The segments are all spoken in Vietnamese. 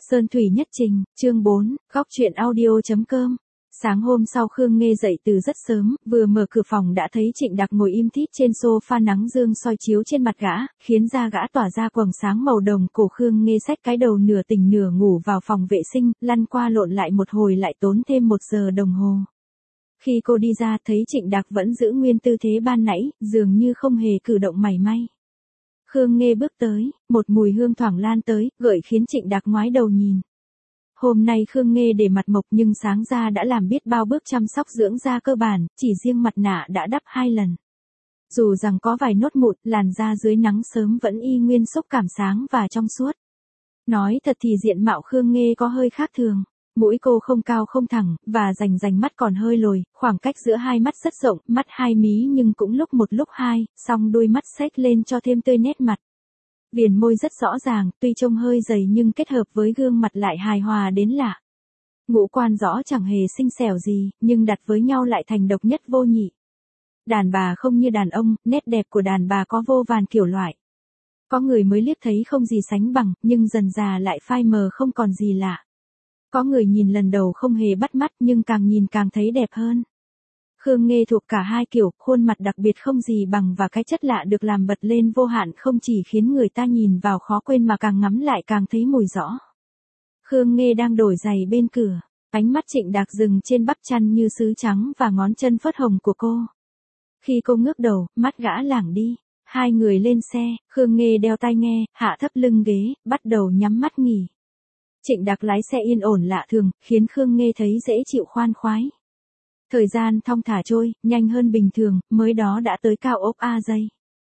Sơn Thủy Nhất Trình, chương 4, góc truyện audio.com. Sáng hôm sau Khương Nghê dậy từ rất sớm, vừa mở cửa phòng đã thấy Trịnh Đạc ngồi im thít trên sofa, nắng dương soi chiếu trên mặt gã, khiến da gã tỏa ra quầng sáng màu đồng cổ. Khương Nghê xách cái đầu nửa tỉnh nửa ngủ vào phòng vệ sinh, lăn qua lộn lại một hồi lại tốn thêm 1 giờ đồng hồ. Khi cô đi ra thấy Trịnh Đạc vẫn giữ nguyên tư thế ban nãy, dường như không hề cử động mảy may. Khương Nghê bước tới, một mùi hương thoảng lan tới, gợi khiến Trịnh Đạc ngoái đầu nhìn. Hôm nay Khương Nghê để mặt mộc nhưng sáng ra đã làm biết bao bước chăm sóc dưỡng da cơ bản, chỉ riêng mặt nạ đã đắp 2 lần. Dù rằng có vài nốt mụn, làn da dưới nắng sớm vẫn y nguyên xúc cảm sáng và trong suốt. Nói thật thì diện mạo Khương Nghê có hơi khác thường. Mũi cô không cao không thẳng, và rành mắt còn hơi lồi, khoảng cách giữa hai mắt rất rộng, mắt 2 mí nhưng cũng lúc một lúc 2, song đôi mắt xếch lên cho thêm tươi nét mặt. Viền môi rất rõ ràng, tuy trông hơi dày nhưng kết hợp với gương mặt lại hài hòa đến lạ. Ngũ quan rõ chẳng hề xinh xẻo gì, nhưng đặt với nhau lại thành độc nhất vô nhị. Đàn bà không như đàn ông, nét đẹp của đàn bà có vô vàn kiểu loại. Có người mới liếc thấy không gì sánh bằng, nhưng dần dà lại phai mờ không còn gì lạ. Có người nhìn lần đầu không hề bắt mắt nhưng càng nhìn càng thấy đẹp hơn. Khương Nghê thuộc cả hai kiểu, khuôn mặt đặc biệt không gì bằng và cái chất lạ được làm bật lên vô hạn không chỉ khiến người ta nhìn vào khó quên mà càng ngắm lại càng thấy mùi rõ. Khương Nghê đang đổi giày bên cửa, ánh mắt Trịnh Đạc dừng trên bắp chân như sứ trắng và ngón chân phớt hồng của cô. Khi cô ngước đầu, mắt gã lảng đi, hai người lên xe, Khương Nghê đeo tai nghe, hạ thấp lưng ghế, bắt đầu nhắm mắt nghỉ. Trịnh Đạc lái xe yên ổn lạ thường, khiến Khương Nghê thấy dễ chịu khoan khoái. Thời gian thong thả trôi, nhanh hơn bình thường, mới đó đã tới cao ốc A dây.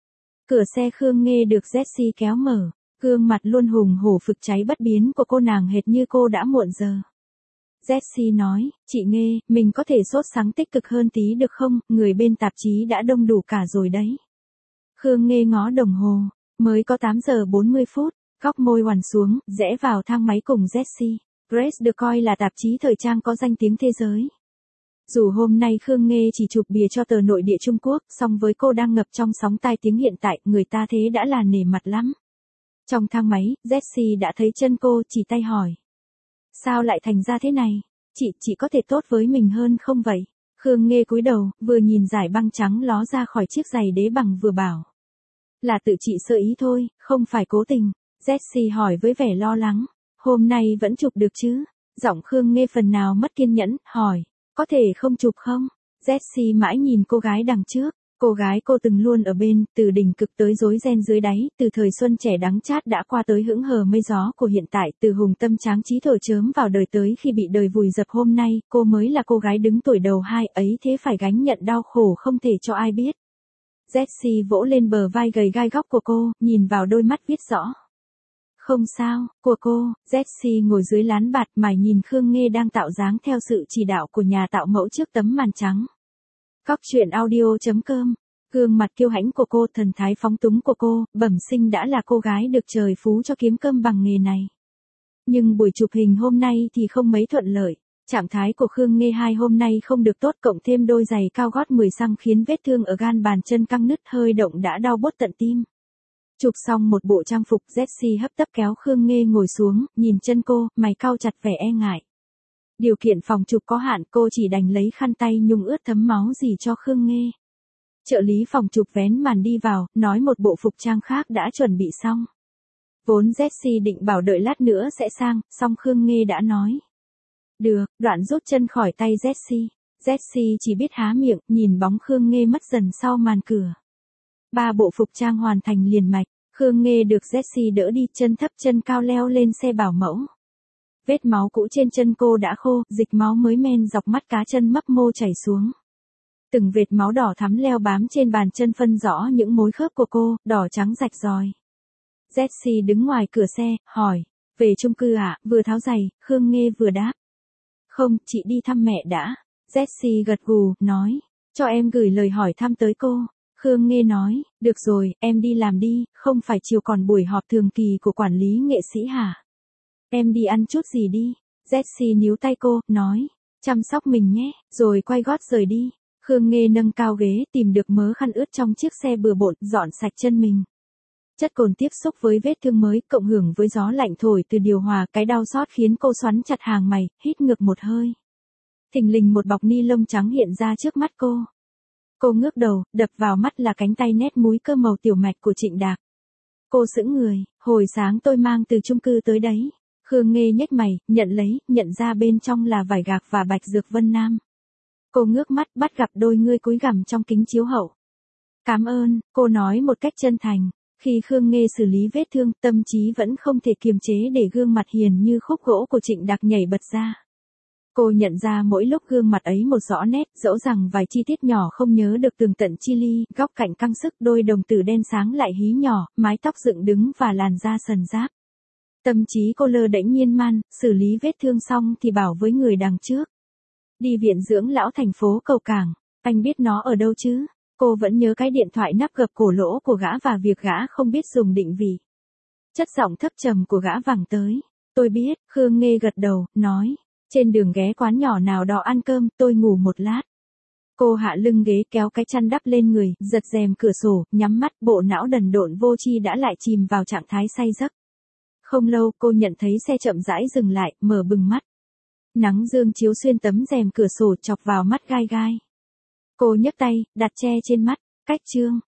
Cửa xe Khương Nghê được Jessie kéo mở, gương mặt luôn hùng hổ phực cháy bất biến của cô nàng hệt như cô đã muộn giờ. Jessie nói, chị Nghê, mình có thể sốt sắng tích cực hơn tí được không, người bên tạp chí đã đông đủ cả rồi đấy. Khương Nghê ngó đồng hồ, mới có 8 giờ 40 phút. Góc môi oằn xuống, rẽ vào thang máy cùng Jessie. Grace được coi là tạp chí thời trang có danh tiếng thế giới. Dù hôm nay Khương Nghê chỉ chụp bìa cho tờ nội địa Trung Quốc, song với cô đang ngập trong sóng tai tiếng hiện tại, người ta thế đã là nể mặt lắm. Trong thang máy, Jessie đã thấy chân cô, chỉ tay hỏi. Sao lại thành ra thế này? Chị có thể tốt với mình hơn không vậy? Khương Nghê cúi đầu, vừa nhìn dải băng trắng ló ra khỏi chiếc giày đế bằng vừa bảo. Là tự chị sơ ý thôi, không phải cố tình. Jessie hỏi với vẻ lo lắng, hôm nay vẫn chụp được chứ? Giọng Khương Nghê phần nào mất kiên nhẫn, hỏi, có thể không chụp không? Jessie mãi nhìn cô gái đằng trước, cô gái cô từng luôn ở bên, từ đỉnh cực tới rối ren dưới đáy, từ thời xuân trẻ đắng chát đã qua tới hững hờ mây gió của hiện tại, từ hùng tâm tráng trí thổi chớm vào đời tới khi bị đời vùi dập hôm nay, cô mới là cô gái đứng tuổi đầu 2 ấy thế phải gánh nhận đau khổ không thể cho ai biết. Jessie vỗ lên bờ vai gầy gai góc của cô, nhìn vào đôi mắt viết rõ. Không sao, của cô. Jessie ngồi dưới lán bạt mải nhìn Khương Nghê đang tạo dáng theo sự chỉ đạo của nhà tạo mẫu trước tấm màn trắng. Góc truyện audio.com. Gương mặt kiêu hãnh của cô, thần thái phóng túng của cô, bẩm sinh đã là cô gái được trời phú cho kiếm cơm bằng nghề này. Nhưng buổi chụp hình hôm nay thì không mấy thuận lợi. Trạng thái của Khương Nghê hôm nay không được tốt, cộng thêm đôi giày cao gót 10 xăng khiến vết thương ở gan bàn chân căng nứt, hơi động đã đau buốt tận tim. Chụp xong một bộ trang phục, Jessie hấp tấp kéo Khương Nghê ngồi xuống, nhìn chân cô, mày cau chặt vẻ e ngại. Điều kiện phòng chụp có hạn, cô chỉ đành lấy khăn tay nhung ướt thấm máu dì cho Khương Nghê. Trợ lý phòng chụp vén màn đi vào, nói một bộ phục trang khác đã chuẩn bị xong. Vốn Jessie định bảo đợi lát nữa sẽ sang, song Khương Nghê đã nói. Được, đoạn rút chân khỏi tay Jessie. Jessie chỉ biết há miệng, nhìn bóng Khương Nghê mất dần sau màn cửa. 3 bộ phục trang hoàn thành liền mạch, Khương Nghê được Jessie đỡ đi, chân thấp chân cao leo lên xe bảo mẫu. Vết máu cũ trên chân cô đã khô, dịch máu mới men dọc mắt cá chân mấp mô chảy xuống. Từng vệt máu đỏ thắm leo bám trên bàn chân phân rõ những mối khớp của cô, đỏ trắng rạch ròi. Jessie đứng ngoài cửa xe, hỏi, về chung cư à? Vừa tháo giày, Khương Nghê vừa đáp. Không, chị đi thăm mẹ đã. Jessie gật gù, nói, cho em gửi lời hỏi thăm tới cô. Khương Nghê nói, được rồi, em đi làm đi, không phải chiều còn buổi họp thường kỳ của quản lý nghệ sĩ hả? Em đi ăn chút gì đi. Jessie níu tay cô, nói, chăm sóc mình nhé, rồi quay gót rời đi. Khương Nghê nâng cao ghế, tìm được mớ khăn ướt trong chiếc xe bừa bộn, dọn sạch chân mình. Chất cồn tiếp xúc với vết thương mới, cộng hưởng với gió lạnh thổi từ điều hòa, cái đau xót khiến cô xoắn chặt hàng mày, hít ngược một hơi. Thình lình một bọc ni lông trắng hiện ra trước mắt cô. Cô ngước đầu, đập vào mắt là cánh tay nét múi cơ màu tiểu mạch của Trịnh Đạc. Cô sững người, hồi sáng tôi mang từ chung cư tới đấy. Khương Nghê nhếch mày, nhận lấy, nhận ra bên trong là vải gạc và bạch dược Vân Nam. Cô ngước mắt bắt gặp đôi ngươi cúi gằm trong kính chiếu hậu. Cảm ơn, cô nói một cách chân thành. Khi Khương Nghê xử lý vết thương, tâm trí vẫn không thể kiềm chế để gương mặt hiền như khúc gỗ của Trịnh Đạc nhảy bật ra. Cô nhận ra mỗi lúc gương mặt ấy một rõ nét, dẫu rằng vài chi tiết nhỏ không nhớ được tường tận chi li, góc cạnh căng sức, đôi đồng tử đen sáng lại hí nhỏ, mái tóc dựng đứng và làn da sần ráp. Tâm trí cô lơ đễnh miên man, xử lý vết thương xong thì bảo với người đằng trước. Đi viện dưỡng lão thành phố Cầu Cảng, anh biết nó ở đâu chứ? Cô vẫn nhớ cái điện thoại nắp gập cổ lỗ của gã và việc gã không biết dùng định vị. Chất giọng thấp trầm của gã vẳng tới. Tôi biết, Khương Nghê gật đầu, nói. Trên đường ghé quán nhỏ nào đó ăn cơm, tôi ngủ một lát. Cô hạ lưng ghế kéo cái chăn đắp lên người, giật rèm cửa sổ, nhắm mắt, bộ não đần độn vô tri đã lại chìm vào trạng thái say giấc. Không lâu cô nhận thấy xe chậm rãi dừng lại, mở bừng mắt. Nắng dương chiếu xuyên tấm rèm cửa sổ chọc vào mắt gai gai. Cô nhấc tay, đặt che trên mắt, cách chương.